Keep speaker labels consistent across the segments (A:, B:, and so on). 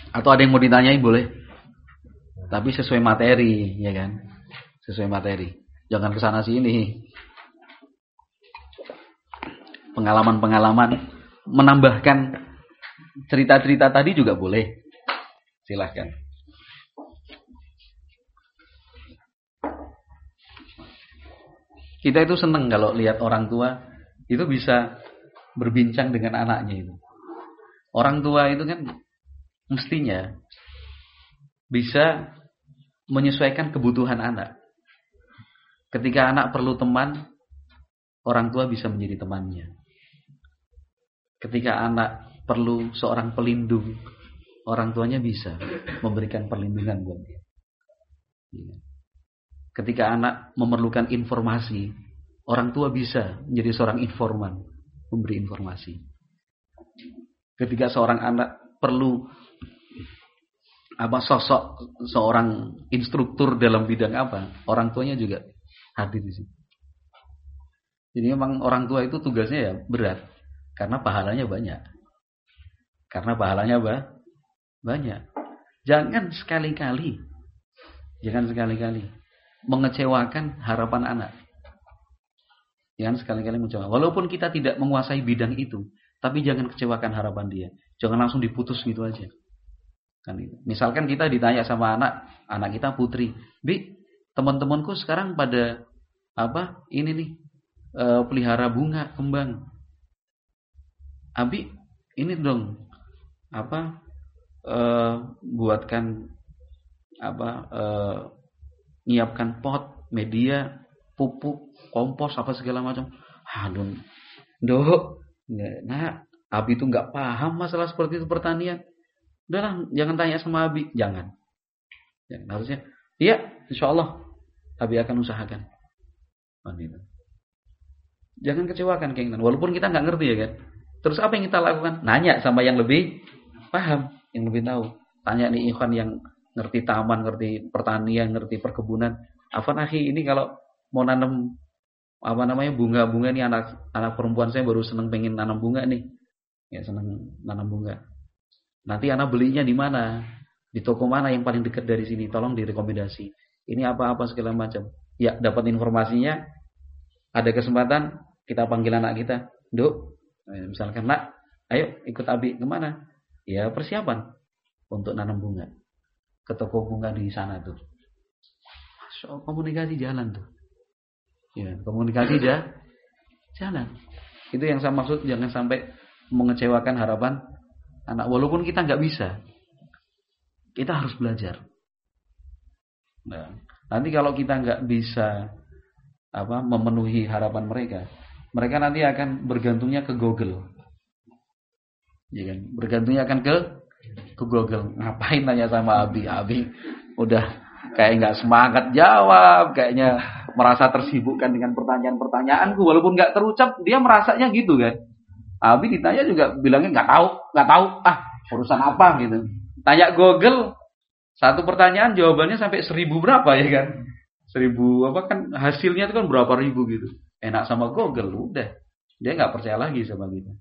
A: Atau ada yang mau ditanyain boleh. Tapi sesuai materi, ya kan? Sesuai materi. Jangan kesana sini. Pengalaman-pengalaman, menambahkan cerita-cerita tadi juga boleh. Silahkan. Kita itu senang kalau lihat orang tua itu bisa berbincang dengan anaknya itu. Orang tua itu kan mestinya bisa menyesuaikan kebutuhan anak. Ketika anak perlu teman, orang tua bisa menjadi temannya. Ketika anak perlu seorang pelindung, orang tuanya bisa memberikan perlindungan buat dia. Ketika anak memerlukan informasi, orang tua bisa menjadi seorang informan, memberi informasi. Ketika seorang anak perlu sosok seorang instruktur dalam bidang apa, orang tuanya juga hadir di situ. Jadi memang orang tua itu tugasnya ya berat, karena pahalanya banyak. Banyak. Jangan sekali-kali mengecewakan harapan anak. Jangan sekali-kali mengecewakan. Walaupun kita tidak menguasai bidang itu, tapi jangan kecewakan harapan dia. Jangan langsung diputus gitu aja. Kan itu. Misalkan kita ditanya sama anak kita putri, "Bi, teman-temanku sekarang pada ini nih, pelihara bunga, kembang. Abi, ini dong buatkan nyiapkan pot, media, pupuk, kompos apa segala macam." Aduh, Nduk, nak, Abi itu nggak paham masalah seperti itu pertanian. Udahlah, jangan tanya sama Abi, jangan. Harusnya, iya, insya Allah Abi akan usahakan. Jangan kecewakan keinginan, walaupun kita nggak ngerti ya kan. Terus apa yang kita lakukan? Nanya sama yang lebih paham, yang lebih tahu. Tanya nih ikhwan yang ngerti taman, ngerti pertanian, ngerti perkebunan. Afwan akhi, ini kalau mau nanam bunga-bunga nih, anak perempuan saya baru seneng pengen nanam bunga nih. Ya, seneng nanam bunga. Nanti anak belinya di mana? Di toko mana yang paling dekat dari sini? Tolong direkomendasi. Ini apa-apa segala macam. Ya, dapat informasinya. Ada kesempatan kita panggil anak kita, "Nduk, misalkan, nak, ayo ikut Abi kemana?" Ya, persiapan untuk nanam bunga. Ke toko bunga di sana tuh. Masya Allah, komunikasi jalan tuh. Ya, komunikasi jalan. Itu yang saya maksud, jangan sampai mengecewakan harapan anak. Walaupun kita nggak bisa, kita harus belajar. Nah, nanti kalau kita nggak bisa memenuhi harapan mereka nanti akan bergantungnya ke Google. Ya kan? Bergantungnya akan ke Google. Ngapain nanya sama Abi udah kayak nggak semangat jawab, kayaknya merasa tersibukkan dengan pertanyaan-pertanyaanku, walaupun nggak terucap dia merasanya gitu kan. Abi ditanya juga bilangnya nggak tahu, urusan apa gitu. Tanya Google, satu pertanyaan jawabannya sampai 1000 berapa ya kan? 1000 kan hasilnya itu kan berapa ribu gitu. Enak sama Google, udah dia nggak percaya lagi sama kita.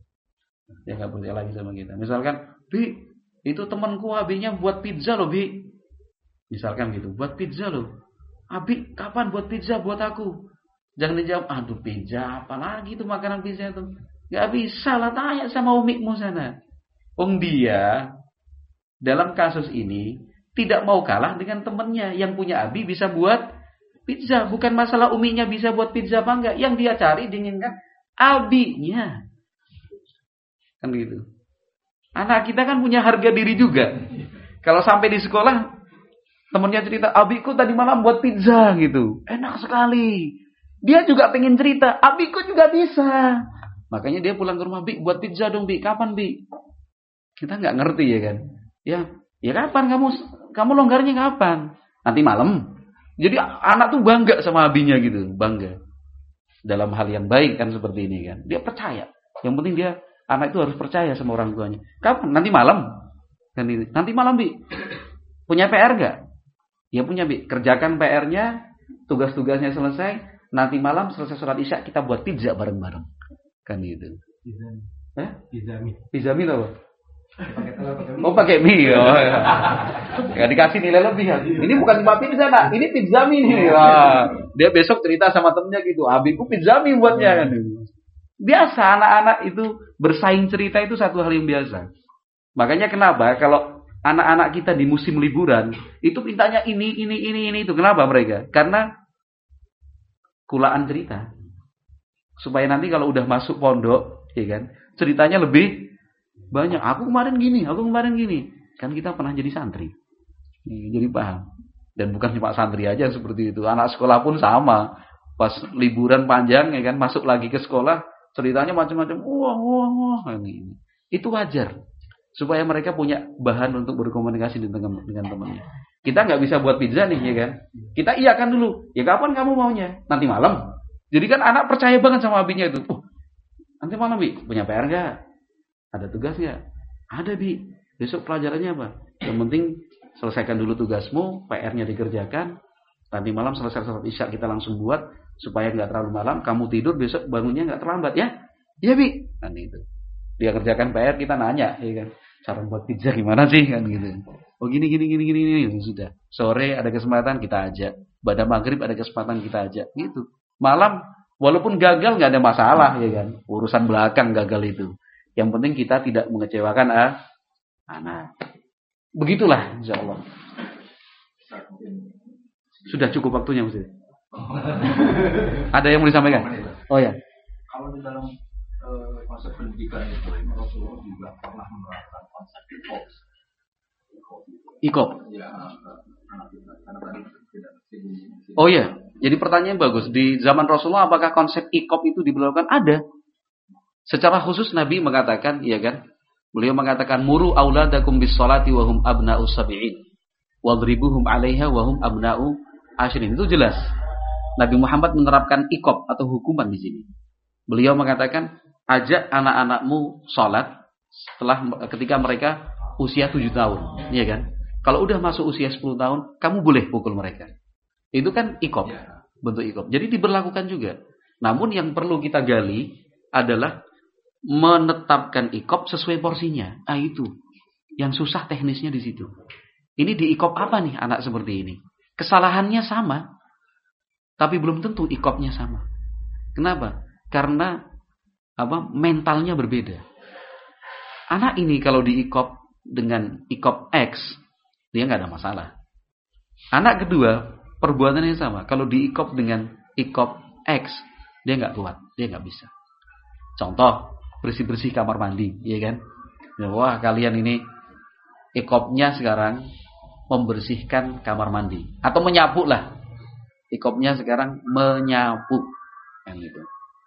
A: Misalkan, "Bi, itu temanku Abinya buat pizza loh, Bi." Misalkan gitu, "Buat pizza loh. Abi, kapan buat pizza buat aku?" Jangan dijawab, "Aduh, pizza apa lagi itu, makanan pizza itu." Gak bisa lah, tanya sama umikmu sana. Dia dalam kasus ini tidak mau kalah dengan temannya yang punya Abi bisa buat pizza. Bukan masalah uminya bisa buat pizza apa enggak. Yang dia cari, diinginkan Abinya. Kan gitu. Anak kita kan punya harga diri juga. Kalau sampai di sekolah temannya cerita, "Abiku tadi malam buat pizza," gitu. Enak sekali. Dia juga pengen cerita, "Abiku juga bisa." Makanya dia pulang ke rumah, "Bi, buat pizza dong, Bi. Kapan, Bi?" Kita nggak ngerti ya kan. Ya kapan kamu longgarnya kapan? Nanti malam. Jadi anak tuh bangga sama abinya gitu, bangga. Dalam hal yang baik kan seperti ini kan. Dia percaya. Yang penting anak itu harus percaya sama orang tuanya. Kapan? Nanti malam. Kan itu. Nanti malam, Bi. Punya PR enggak? Ya punya, Bi. Kerjakan PR-nya, tugas-tugasnya selesai, nanti malam selesai sholat Isya kita buat pizza bareng-bareng. Kan gitu. Pizza mie apa? Oh pakai mie. Oh, ya. Ya dikasih nilai lebih. Ini bukan cuma pizza nak, ini pizza mie nih. Wah, dia besok cerita sama temennya gitu. Abiku pizza mie buatnya kan. Biasa anak-anak itu bersaing cerita itu satu hal yang biasa. Makanya kenapa kalau anak-anak kita di musim liburan itu mintanya ini itu. Kenapa mereka? Karena kulaan cerita. Supaya nanti kalau udah masuk pondok, ya kan, ceritanya lebih banyak. Aku kemarin gini. Kan kita pernah jadi santri. Jadi paham. Dan bukan cuma santri aja seperti itu. Anak sekolah pun sama. Pas liburan panjang, ya kan, masuk lagi ke sekolah, ceritanya macam-macam. Wah. Itu wajar. Supaya mereka punya bahan untuk berkomunikasi dengan temannya. Kita nggak bisa buat pizza nih, ya kan? Kita iyakan dulu. Ya kapan kamu maunya? Nanti malam. Jadi kan anak percaya banget sama abinya itu. Nanti malam Bi, punya PR nggak? Ada tugas nggak? Ada Bi. Besok pelajarannya apa? Yang penting selesaikan dulu tugasmu, PR-nya dikerjakan. Nanti malam selesai salat isya kita langsung buat supaya nggak terlalu malam. Kamu tidur besok bangunnya nggak terlambat ya? Iya Bi. Kan itu. Dia kerjakan PR, kita nanya, ya kan? Cara buat pizza gimana sih kan gitu. Oh gini sudah. Sore ada kesempatan kita ajak. Pada maghrib ada kesempatan kita ajak. Gitu. Malam walaupun gagal nggak ada masalah, ya kan? Urusan belakang gagal itu. Yang penting kita tidak mengecewakan anak. Begitulah insyaallah. Sudah cukup waktunya Ustaz. Ada yang mau disampaikan? Oh ya.
B: Kalau di dalam konsep pendidikan itu Rasulullah juga pernah menerapkan konsep
A: IKOP. Oh ya. Jadi pertanyaan bagus. Di zaman Rasulullah apakah konsep IKOP itu diberlakukan? Ada. Secara khusus Nabi mengatakan, iya kan? Beliau mengatakan muru auladakum bis sholati wa hum abna'u sab'in wadribuhum 'alaiha wa hum abna'u ashrin. Itu jelas. Nabi Muhammad menerapkan IKOP atau hukuman di sini. Beliau mengatakan, ajak anak-anakmu sholat ketika mereka usia 7 tahun, iya kan? Kalau udah masuk usia 10 tahun, kamu boleh pukul mereka. Itu kan IKOP, bentuk IKOP. Jadi diberlakukan juga. Namun yang perlu kita gali adalah menetapkan IKOP sesuai porsinya. Itu yang susah teknisnya di situ. Ini di IKOP apa nih anak seperti ini? Kesalahannya sama, tapi belum tentu IKOP-nya sama. Kenapa? Karena mentalnya berbeda. Anak ini kalau di IKOP dengan IKOP X, dia nggak ada masalah. Anak kedua perbuatannya sama. Kalau di IKOP dengan IKOP X, dia nggak kuat, dia nggak bisa. Contoh, bersih-bersih kamar mandi, ya kan? Wah, kalian ini IKOP-nya sekarang membersihkan kamar mandi atau menyapu lah. IKOP-nya sekarang menyapu, yang itu.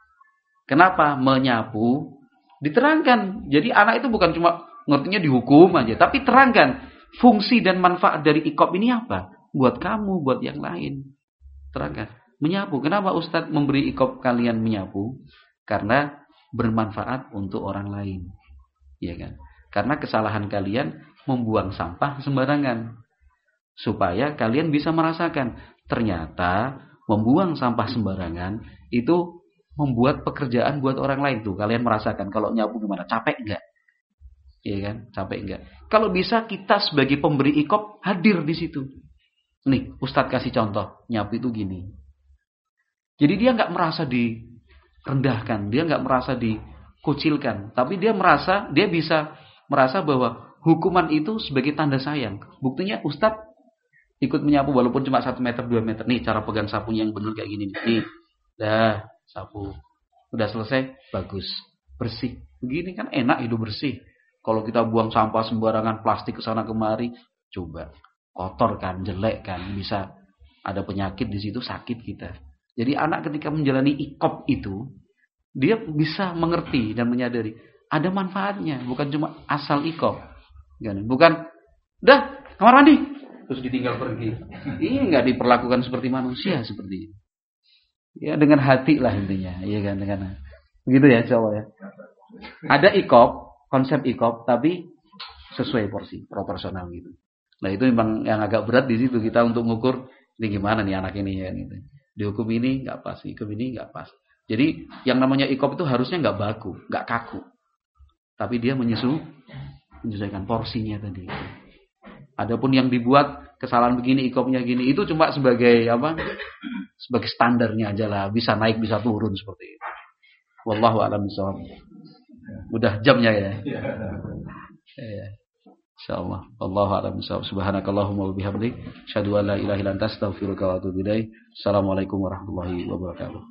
A: Kenapa menyapu? Diterangkan. Jadi anak itu bukan cuma ngertinya dihukum aja, tapi terangkan fungsi dan manfaat dari IKOP ini apa? Buat kamu, buat yang lain. Terangkan. Menyapu. Kenapa Ustadz memberi IKOP kalian menyapu? Karena bermanfaat untuk orang lain. Ya kan? Karena kesalahan kalian membuang sampah sembarangan. Supaya kalian bisa merasakan ternyata membuang sampah sembarangan itu membuat pekerjaan buat orang lain tuh. Kalian merasakan kalau nyapu gimana? Capek enggak? Iya kan? Capek enggak? Kalau bisa kita sebagai pemberi IKOP hadir di situ. Nih, Ustadz kasih contoh. Nyapu itu gini. Jadi dia enggak merasa direndahkan, dia enggak merasa dikucilkan, tapi dia bisa merasa bahwa hukuman itu sebagai tanda sayang. Buktinya Ustadz ikut menyapu walaupun cuma 1 meter 2 meter. Nih cara pegang sapunya yang benar kayak gini nih. Dah, sapu. Udah selesai, bagus. Bersih. Begini kan enak hidup bersih. Kalau kita buang sampah sembarangan, plastik ke sana kemari, coba kotor kan, jelek kan, bisa ada penyakit di situ, sakit kita. Jadi anak ketika menjalani IKOP itu, dia bisa mengerti dan menyadari ada manfaatnya, bukan cuma asal IKOP. Bukan, dah kamar mandi, terus ditinggal pergi. Ini nggak diperlakukan seperti manusia seperti ini. Ya dengan hati lah intinya, iya kan, dengan begitu ya, insyaallah ya. Ada IKOP, konsep IKOP, tapi sesuai porsi, proporsional gitu. Nah itu memang yang agak berat di situ kita untuk mengukur ini gimana nih anak ini ya gitu. Dihukum ini nggak pas, dihukum ini nggak pas. Jadi yang namanya IKOP itu harusnya nggak baku, nggak kaku, tapi dia menyesuaikan porsinya tadi. Adapun yang dibuat kesalahan begini, iqamnya gini, itu cuma sebagai apa? Sebagai standarnya aja lah, bisa naik bisa turun seperti itu. Wallahu a'lam bishawab. Udah jamnya ya. Ya. Insyaallah. Wallahu a'lam bishawab. Subhanakallahumma wa bihamdik, asyhadu an la ilaha illa anta, astaghfiruka wa atubu ilaik. Assalamualaikum warahmatullahi wabarakatuh.